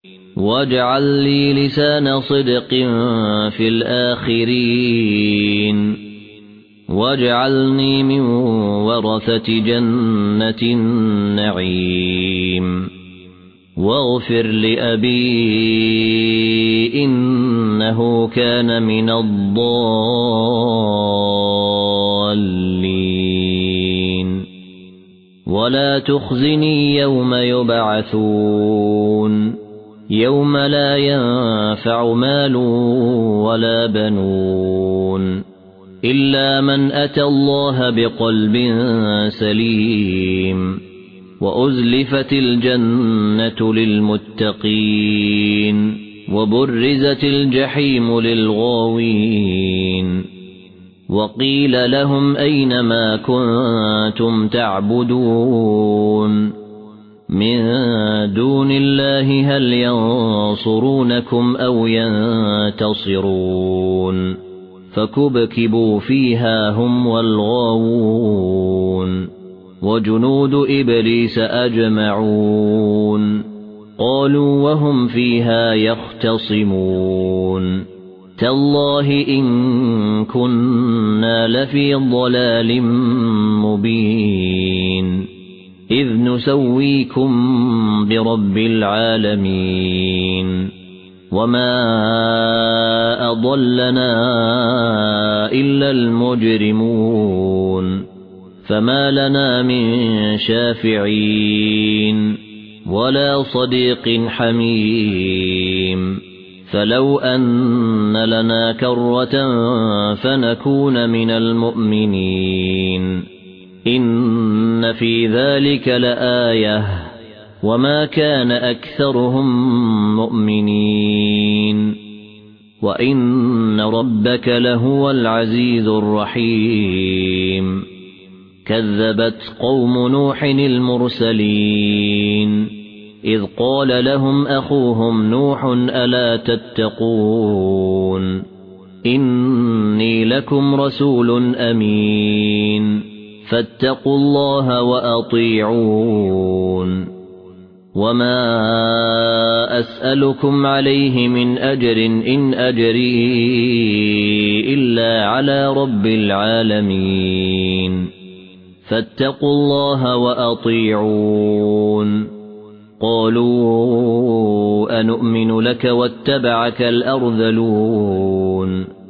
واجعل لي لسان صدق في الآخرين واجعلني من ورثة جنة النعيم واغفر لأبي إنه كان من الضالين ولا تخزني يوم يبعثون يوم لا ينفع مال ولا بنون إلا من أتى الله بقلب سليم وأزلفت الجنة للمتقين وبرزت الجحيم للغاوين وقيل لهم أين ما كنتم تعبدون من دون الله هل ينصرونكم أو ينتصرون فكبكبوا فيها هم والغاوون وجنود إبليس أجمعون قالوا وهم فيها يختصمون تالله إن كنا لفي ضلال مبين إذ نسويكم برب العالمين وما أضلنا إلا المجرمون فما لنا من شافعين ولا صديق حميم فلو أن لنا كرة فنكون من المؤمنين إن في ذلك لآية وما كان أكثرهم مؤمنين وإن ربك لهو العزيز الرحيم كذبت قوم نوح المرسلين إذ قال لهم أخوهم نوح ألا تتقون إني لكم رسول أمين فاتقوا الله وأطيعون وما أسألكم عليه من أجر إن أجري إلا على رب العالمين فاتقوا الله وأطيعون قالوا أنؤمن لك واتبعك الأرذلون